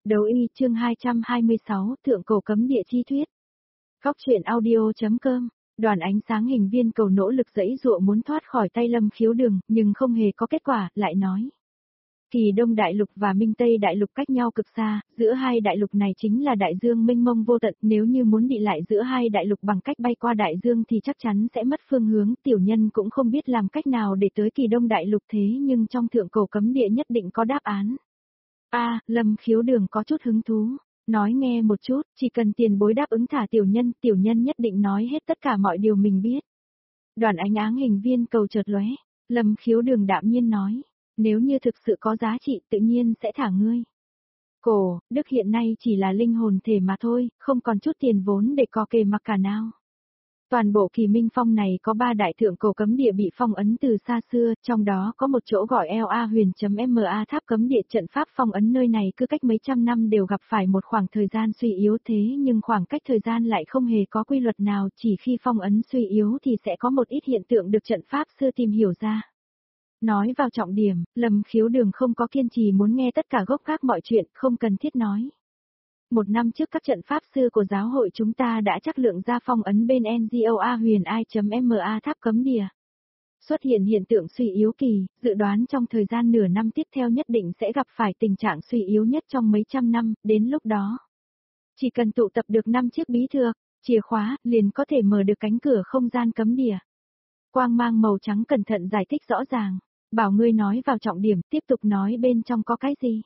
Đấu y chương 226 Thượng cổ cấm địa chi thuyết. Góc truyện audio.com. Đoàn ánh sáng hình viên cầu nỗ lực giãy giụa muốn thoát khỏi tay Lâm Khiếu Đường, nhưng không hề có kết quả, lại nói. Kỳ Đông Đại Lục và Minh Tây Đại Lục cách nhau cực xa, giữa hai đại lục này chính là đại dương mênh mông vô tận, nếu như muốn đi lại giữa hai đại lục bằng cách bay qua đại dương thì chắc chắn sẽ mất phương hướng, tiểu nhân cũng không biết làm cách nào để tới Kỳ Đông Đại Lục thế nhưng trong thượng cổ cấm địa nhất định có đáp án. Lâm Khiếu Đường có chút hứng thú, nói nghe một chút, chỉ cần tiền bối đáp ứng thả tiểu nhân nhất định nói hết tất cả mọi điều mình biết. Đoàn ánh áng hình viên cầu chợt lóe, Lâm Khiếu Đường đạm nhiên nói, nếu như thực sự có giá trị tự nhiên sẽ thả ngươi. Cổ, Đức hiện nay chỉ là linh hồn thể mà thôi, không còn chút tiền vốn để co kè mặc cả nào. Toàn bộ Kỳ Minh Phong này có 3 đại thượng cổ cấm địa bị phong ấn từ xa xưa, trong đó có một chỗ gọi LA huyền.ma tháp cấm địa trận pháp phong ấn nơi này cứ cách mấy trăm năm đều gặp phải một khoảng thời gian suy yếu thế nhưng khoảng cách thời gian lại không hề có quy luật nào, chỉ khi phong ấn suy yếu thì sẽ có một ít hiện tượng được trận pháp sư tìm hiểu ra. Nói vào trọng điểm, Lâm Khiếu Đường không có kiên trì muốn nghe tất cả gốc gác mọi chuyện, không cần thiết nói. 1 năm trước các trận pháp sư của giáo hội chúng ta đã chắc lượng ra phong ấn bên NGOA huyền I.ma tháp cấm địa. Xuất hiện hiện tượng suy yếu kỳ, dự đoán trong thời gian nửa năm tiếp theo nhất định sẽ gặp phải tình trạng suy yếu nhất trong mấy trăm năm, đến lúc đó. Chỉ cần tụ tập được 5 chiếc bí thược, chìa khóa, liền có thể mở được cánh cửa không gian cấm địa. Quang mang màu trắng cẩn thận giải thích rõ ràng, bảo ngươi nói vào trọng điểm, tiếp tục nói bên trong có cái gì.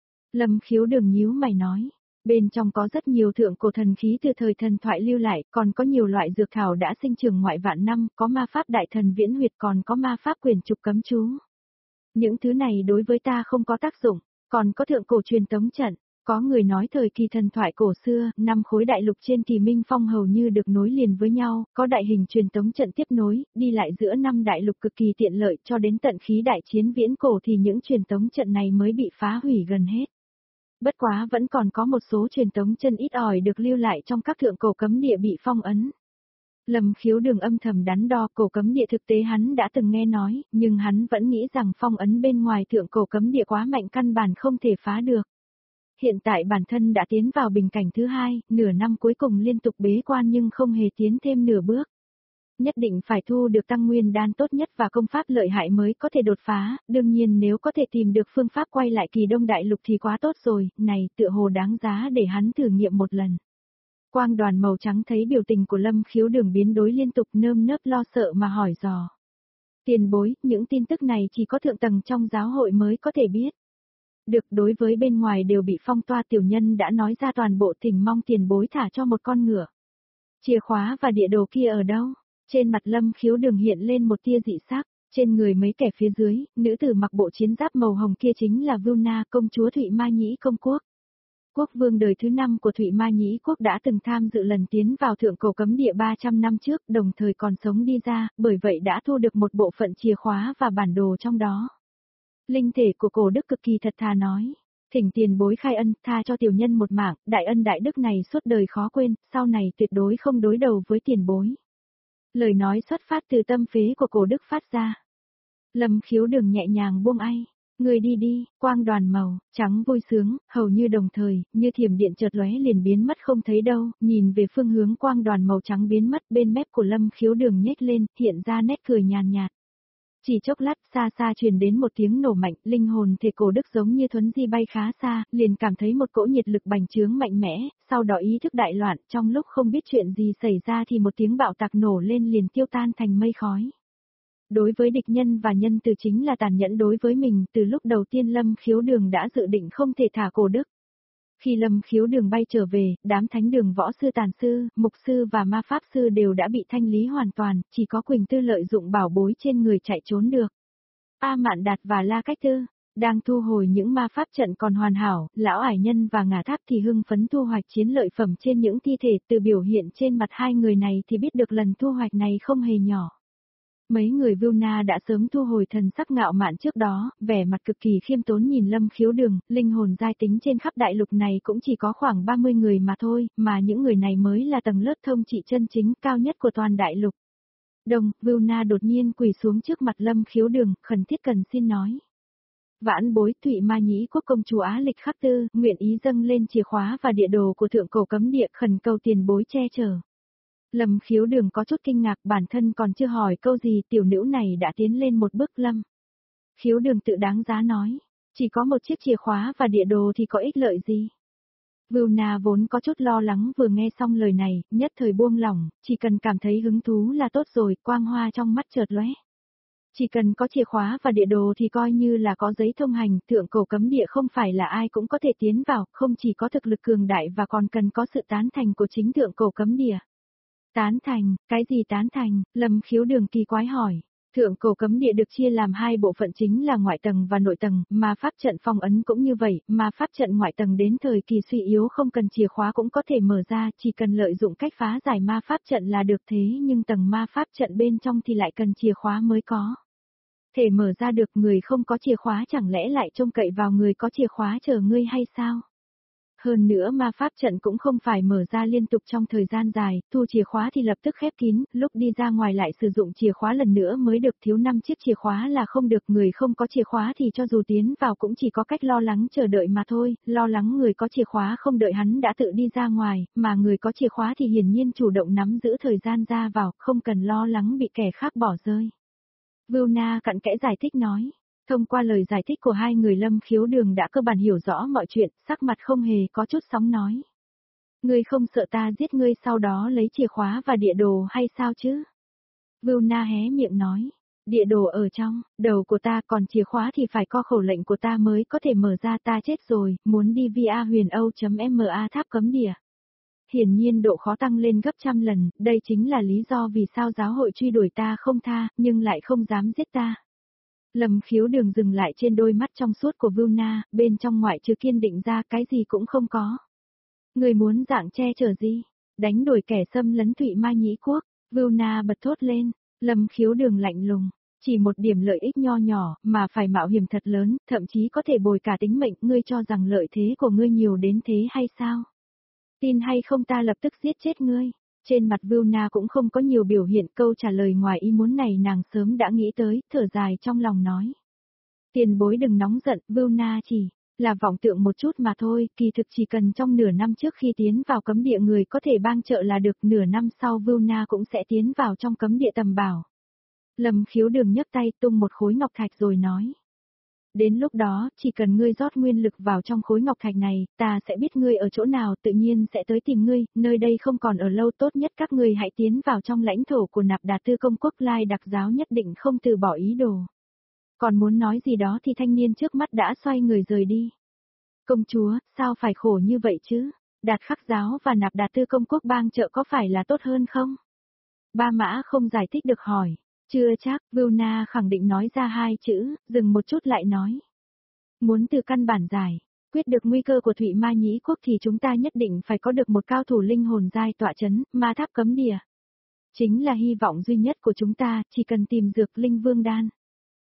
Lâm Khiếu Đường nhíu mày nói. Bên trong có rất nhiều thượng cổ thần khí từ thời thần thoại lưu lại, còn có nhiều loại dược thảo đã sinh trưởng ngoại vạn năm, có ma pháp đại thần viễn huyệt còn có ma pháp quyền trục cấm chú. Những thứ này đối với ta không có tác dụng, còn có thượng cổ truyền tống trận, có người nói thời kỳ thần thoại cổ xưa, 5 khối đại lục trên Kỳ Minh Phong hầu như được nối liền với nhau, có đại hình truyền tống trận tiếp nối, đi lại giữa 5 đại lục cực kỳ tiện lợi cho đến tận khí đại chiến viễn cổ thì những truyền tống trận này mới bị phá hủy gần hết. Bất quá vẫn còn có một số truyền tống chân ít ỏi được lưu lại trong các thượng cổ cấm địa bị phong ấn. Lâm Khiếu Đường âm thầm đắn đo cổ cấm địa thực tế hắn đã từng nghe nói, nhưng hắn vẫn nghĩ rằng phong ấn bên ngoài thượng cổ cấm địa quá mạnh căn bản không thể phá được. Hiện tại bản thân đã tiến vào bình cảnh thứ 2, nửa năm cuối cùng liên tục bế quan nhưng không hề tiến thêm nửa bước. Nhất định phải thu được tăng nguyên đan tốt nhất và công pháp lợi hại mới có thể đột phá, đương nhiên nếu có thể tìm được phương pháp quay lại Kỳ Đông Đại Lục thì quá tốt rồi, này tựa hồ đáng giá để hắn thử nghiệm một lần. Quang đoàn màu trắng thấy biểu tình của Lâm Khiếu Đường biến đổi liên tục nơm nớp lo sợ mà hỏi dò. Tiền bối, những tin tức này chỉ có thượng tầng trong giáo hội mới có thể biết. Được, đối với bên ngoài đều bị phong toa, tiểu nhân đã nói ra toàn bộ, thỉnh mong tiền bối thả cho một con ngựa. Chìa khóa và địa đồ kia ở đâu? Trên mặt Lâm Khiếu Đường hiện lên một tia dị sắc, trên người mấy kẻ phía dưới, nữ tử mặc bộ chiến giáp màu hồng kia chính là Vilna, công chúa Thụy Ma Nhĩ Công Quốc. Quốc vương đời thứ 5 của Thụy Ma Nhĩ Quốc đã từng tham dự lần tiến vào thượng cổ cấm địa 300 năm trước, đồng thời còn sống đi ra, bởi vậy đã thu được một bộ phận chìa khóa và bản đồ trong đó. Linh thể của cổ đức cực kỳ thật thà nói, thỉnh tiền bối khai ân, tha cho tiểu nhân một mạng, đại ân đại đức này suốt đời khó quên, sau này tuyệt đối không đối đầu với tiền bối. Lời nói xuất phát từ tâm phế của cổ đức phát ra. Lâm Khiếu Đường nhẹ nhàng buông ai. Người đi đi, quang đoàn màu, trắng vui sướng, hầu như đồng thời, như thiểm điện chợt lóe liền biến mất không thấy đâu, nhìn về phương hướng quang đoàn màu trắng biến mất bên mép của Lâm Khiếu Đường nhếch lên, hiện ra nét cười nhàn nhạt. Chỉ chốc lát xa xa truyền đến một tiếng nổ mạnh, linh hồn thể cổ đức giống như thuấn di bay khá xa, liền cảm thấy một cỗ nhiệt lực bành trướng mạnh mẽ, sau đó ý thức đại loạn, trong lúc không biết chuyện gì xảy ra thì một tiếng bạo tạc nổ lên liền tiêu tan thành mây khói. Đối với địch nhân và nhân từ chính là tàn nhẫn đối với mình, từ lúc đầu tiên Lâm Khiếu Đường đã dự định không thể thả cổ đức. Khi Lâm Khiếu Đường bay trở về, đám thánh đường võ sư tàn sư, mục sư và ma pháp sư đều đã bị thanh lý hoàn toàn, chỉ có Quỳnh Tư lợi dụng bảo bối trên người chạy trốn được. A Mạn Đạt và La Cách Tư đang thu hồi những ma pháp trận còn hoàn hảo, lão ải nhân và ngả tháp thì hưng phấn thu hoạch chiến lợi phẩm trên những thi thể, từ biểu hiện trên mặt hai người này thì biết được lần thu hoạch này không hề nhỏ. Mấy người Vilna đã sớm thu hồi thần sắc ngạo mạn trước đó, vẻ mặt cực kỳ khiêm tốn nhìn Lâm Khiếu Đường, linh hồn giai tính trên khắp đại lục này cũng chỉ có khoảng 30 người mà thôi, mà những người này mới là tầng lớp thông trị chân chính cao nhất của toàn đại lục. Vilna đột nhiên quỳ xuống trước mặt Lâm Khiếu Đường, khẩn thiết cần xin nói. Vãn bối Thụy Ma Nhĩ Quốc công chúa Á Lịch Khắc Tư, nguyện ý dâng lên chìa khóa và địa đồ của thượng cổ cấm địa khẩn cầu tiền bối che chở. Lâm Khiếu Đường có chút kinh ngạc, bản thân còn chưa hỏi câu gì tiểu nữ này đã tiến lên một bước. Lâm Khiếu Đường tự đáng giá nói, chỉ có một chiếc chìa khóa và địa đồ thì có ích lợi gì? Vưu Na vốn có chút lo lắng vừa nghe xong lời này, nhất thời buông lỏng, chỉ cần cảm thấy hứng thú là tốt rồi, quang hoa trong mắt chợt lóe. Chỉ cần có chìa khóa và địa đồ thì coi như là có giấy thông hành, thượng cổ cấm địa không phải là ai cũng có thể tiến vào, không chỉ có thực lực cường đại và còn cần có sự tán thành của chính thượng cổ cấm địa. Tán thành, cái gì tán thành? Lâm Khiếu Đường kỳ quái hỏi. Thượng cổ cấm địa được chia làm hai bộ phận chính là ngoại tầng và nội tầng, mà pháp trận phong ấn cũng như vậy, mà pháp trận ngoại tầng đến thời kỳ suy yếu không cần chìa khóa cũng có thể mở ra, chỉ cần lợi dụng cách phá giải ma pháp trận là được, thế nhưng tầng ma pháp trận bên trong thì lại cần chìa khóa mới có thể mở ra được. Người không có chìa khóa chẳng lẽ lại trông cậy vào người có chìa khóa chờ ngươi hay sao? Hơn nữa ma pháp trận cũng không phải mở ra liên tục trong thời gian dài, thu chìa khóa thì lập tức khép kín, lúc đi ra ngoài lại sử dụng chìa khóa lần nữa mới được, thiếu 5 chiếc chìa khóa là không được. Người không có chìa khóa thì cho dù tiến vào cũng chỉ có cách lo lắng chờ đợi mà thôi, lo lắng người có chìa khóa không đợi hắn đã tự đi ra ngoài, mà người có chìa khóa thì hiển nhiên chủ động nắm giữ thời gian ra vào, không cần lo lắng bị kẻ khác bỏ rơi. Vưu Na cặn kẽ giải thích nói. Thông qua lời giải thích của hai người, Lâm Khiếu Đường đã cơ bản hiểu rõ mọi chuyện, sắc mặt không hề có chút sóng nói. Ngươi không sợ ta giết ngươi sau đó lấy chìa khóa và địa đồ hay sao chứ? Vưu Na hé miệng nói. Địa đồ ở trong đầu của ta, còn chìa khóa thì phải có khẩu lệnh của ta mới có thể mở ra. Ta chết rồi, muốn đi via huyền Âu.ma tháp cấm địa. Hiển nhiên độ khó tăng lên gấp trăm lần, đây chính là lý do vì sao giáo hội truy đuổi ta không tha, nhưng lại không dám giết ta. Lâm Khiếu Đường dừng lại trên đôi mắt trong suốt của Vưu Na, bên trong ngoại trừ kiên định ra cái gì cũng không có. Người muốn dạng che chở gì? Đánh đuổi kẻ xâm lấn Thụy Ma Nhĩ Quốc. Vưu Na bật thốt lên. Lâm Khiếu Đường lạnh lùng. Chỉ một điểm lợi ích nho nhỏ mà phải mạo hiểm thật lớn, thậm chí có thể bồi cả tính mệnh. Ngươi cho rằng lợi thế của ngươi nhiều đến thế hay sao? Tin hay không ta lập tức giết chết ngươi. Trên mặt Vưu Na cũng không có nhiều biểu hiện, câu trả lời ngoài ý muốn này nàng sớm đã nghĩ tới, thở dài trong lòng nói. Tiền bối đừng nóng giận, Vưu Na chỉ là vọng tượng một chút mà thôi, kỳ thực chỉ cần trong nửa năm trước khi tiến vào cấm địa người có thể bang trợ là được, nửa năm sau Vưu Na cũng sẽ tiến vào trong cấm địa tầm bảo. Lâm Khiếu Đường nhấc tay tung một khối ngọc thạch rồi nói. Đến lúc đó, chỉ cần ngươi rót nguyên lực vào trong khối ngọc thạch này, ta sẽ biết ngươi ở chỗ nào, tự nhiên sẽ tới tìm ngươi, nơi đây không còn ở lâu, tốt nhất các ngươi hãy tiến vào trong lãnh thổ của Nạp Đạt Tư công quốc, Lai Đặc giáo nhất định không từ bỏ ý đồ. Còn muốn nói gì đó thì thanh niên trước mắt đã xoay người rời đi. Công chúa, sao phải khổ như vậy chứ? Đạt Khắc giáo và Nạp Đạt Tư công quốc bang trợ có phải là tốt hơn không? Ba Mã không giải thích được hỏi. Chưa chắc, Vưu Na khẳng định nói ra hai chữ, dừng một chút lại nói. Muốn từ căn bản giải, quyết được nguy cơ của Thụy Ma Nhĩ Quốc thì chúng ta nhất định phải có được một cao thủ linh hồn giai tọa chấn, ma tháp cấm địa. Chính là hy vọng duy nhất của chúng ta, chỉ cần tìm dược linh vương đan.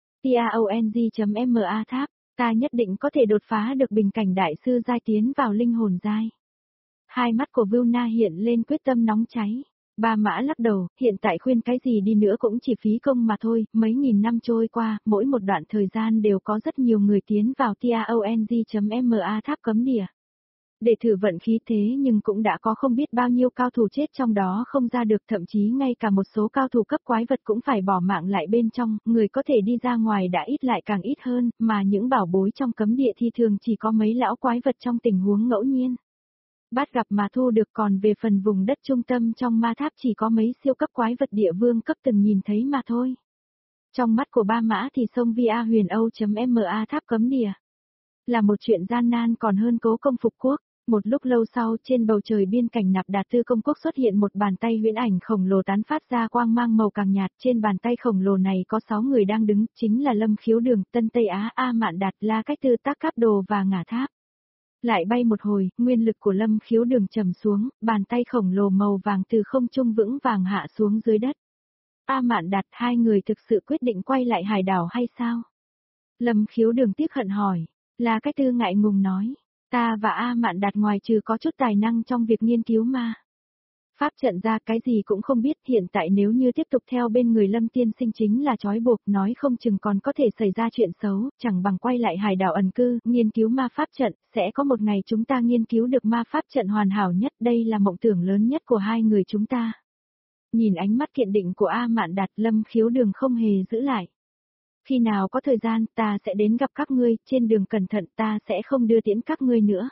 TAONG.MA tháp, ta nhất định có thể đột phá được bình cảnh đại sư giai tiến vào linh hồn giai. Hai mắt của Vưu Na hiện lên quyết tâm nóng cháy. Ba Mã lắc đầu, hiện tại khuyên cái gì đi nữa cũng chỉ phí công mà thôi, mấy nghìn năm trôi qua, mỗi một đoạn thời gian đều có rất nhiều người tiến vào TAONG.MA tháp cấm địa. Để thử vận khí thế nhưng cũng đã có không biết bao nhiêu cao thủ chết trong đó không ra được, thậm chí ngay cả một số cao thủ cấp quái vật cũng phải bỏ mạng lại bên trong, người có thể đi ra ngoài đã ít lại càng ít hơn, mà những bảo bối trong cấm địa thì thường chỉ có mấy lão quái vật trong tình huống ngẫu nhiên. Bắt gặp mà thu được, còn về phần vùng đất trung tâm trong ma tháp chỉ có mấy siêu cấp quái vật địa vương cấp từng nhìn thấy mà thôi. Trong mắt của Ba Mã thì sông via huyền Âu.ma tháp cấm địa là một chuyện gian nan còn hơn cố công phục quốc. Một lúc lâu sau, trên bầu trời biên cảnh Nạp Đạt Tư công quốc xuất hiện một bàn tay huyễn ảnh khổng lồ tán phát ra quang mang màu càng nhạt, trên bàn tay khổng lồ này có 6 người đang đứng, chính là Lâm Khiếu Đường, Tân Tây Á, A Mạn Đạt, La Cách Tư, Tác Cáp Đồ và Ngả Tháp. Lại bay một hồi, nguyên lực của Lâm Khiếu Đường trầm xuống, bàn tay khổng lồ màu vàng từ không trung vững vàng hạ xuống dưới đất. A Mạn Đạt, hai người thực sự quyết định quay lại hải đảo hay sao? Lâm Khiếu Đường tiếc hận hỏi. La Cách Tư ngại ngùng nói. Ta và A Mạn Đạt ngoài trừ có chút tài năng trong việc nghiên cứu ma Pháp trận ra cái gì cũng không biết, hiện tại nếu như tiếp tục theo bên người Lâm tiên sinh chính là trói buộc, nói không chừng còn có thể xảy ra chuyện xấu, chẳng bằng quay lại hải đảo ẩn cư, nghiên cứu ma pháp trận, sẽ có một ngày chúng ta nghiên cứu được ma pháp trận hoàn hảo nhất, đây là mộng tưởng lớn nhất của hai người chúng ta. Nhìn ánh mắt kiên định của A Mạn Đạt, Lâm Khiếu Đường không hề giữ lại. Khi nào có thời gian, ta sẽ đến gặp các ngươi, trên đường cẩn thận, ta sẽ không đưa tiễn các ngươi nữa.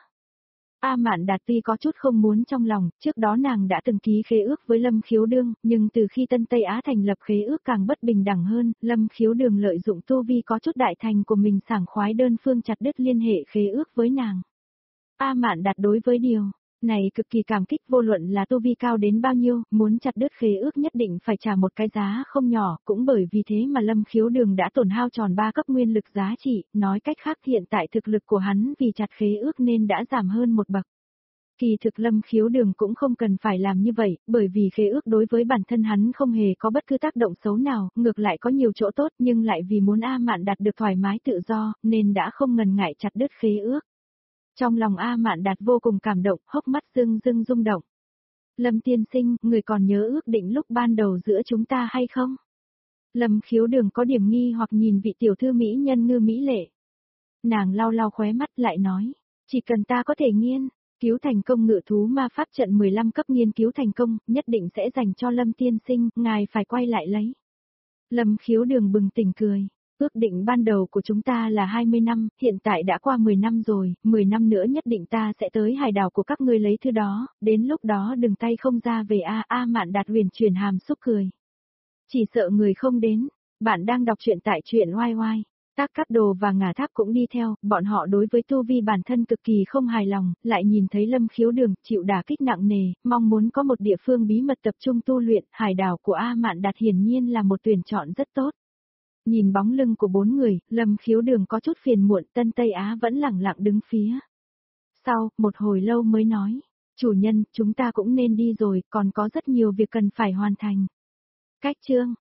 A Mạn Đạt tuy có chút không muốn trong lòng, trước đó nàng đã từng ký khế ước với Lâm Khiếu Đương, nhưng từ khi Tân Tây Á thành lập khế ước càng bất bình đẳng hơn, Lâm Khiếu Đường lợi dụng tu vi có chút đại thành của mình sảng khoái đơn phương chặt đứt liên hệ khế ước với nàng. A Mạn Đạt đối với điều này cực kỳ cảm kích, vô luận là tu vi cao đến bao nhiêu, muốn chặt đứt khế ước nhất định phải trả một cái giá không nhỏ, cũng bởi vì thế mà Lâm Khiếu Đường đã tổn hao tròn 3 cấp nguyên lực giá trị, nói cách khác hiện tại thực lực của hắn vì chặt khế ước nên đã giảm hơn một bậc. Kỳ thực Lâm Khiếu Đường cũng không cần phải làm như vậy, bởi vì khế ước đối với bản thân hắn không hề có bất cứ tác động xấu nào, ngược lại có nhiều chỗ tốt nhưng lại vì muốn A Mạn Đạt được thoải mái tự do, nên đã không ngần ngại chặt đứt khế ước. Trong lòng A Mạn Đạt vô cùng cảm động, hốc mắt rưng rưng rung động. Lâm tiên sinh, người còn nhớ ước định lúc ban đầu giữa chúng ta hay không? Lâm Khiếu Đường có điểm nghi hoặc nhìn vị tiểu thư mỹ nhân Ngư Mỹ Lệ. Nàng lau lau khóe mắt lại nói, chỉ cần ta có thể nghiên cứu thành công ngự thú ma pháp trận 15 cấp nghiên cứu thành công, nhất định sẽ dành cho Lâm tiên sinh, ngài phải quay lại lấy. Lâm Khiếu Đường bừng tỉnh cười. Ước định ban đầu của chúng ta là 20 năm, hiện tại đã qua 10 năm rồi, 10 năm nữa nhất định ta sẽ tới hải đảo của các ngươi lấy thứ đó, đến lúc đó đừng tay không ra về A Mạn Đạt huyền chuyển hàm xúc cười. Chỉ sợ người không đến, bạn đang đọc truyện tại truyện oai oai. Tác Cát Đồ và Ngả Tháp cũng đi theo, bọn họ đối với tu vi bản thân cực kỳ không hài lòng, lại nhìn thấy Lâm Khiếu Đường chịu đả kích nặng nề, mong muốn có một địa phương bí mật tập trung tu luyện, hải đảo của A Mạn Đạt hiển nhiên là một tuyển chọn rất tốt. Nhìn bóng lưng của 4 người, Lâm Khiếu Đường có chút phiền muộn, Tân Tây Á vẫn lẳng lặng đứng phía sau, một hồi lâu mới nói, chủ nhân, chúng ta cũng nên đi rồi, còn có rất nhiều việc cần phải hoàn thành. Cách chương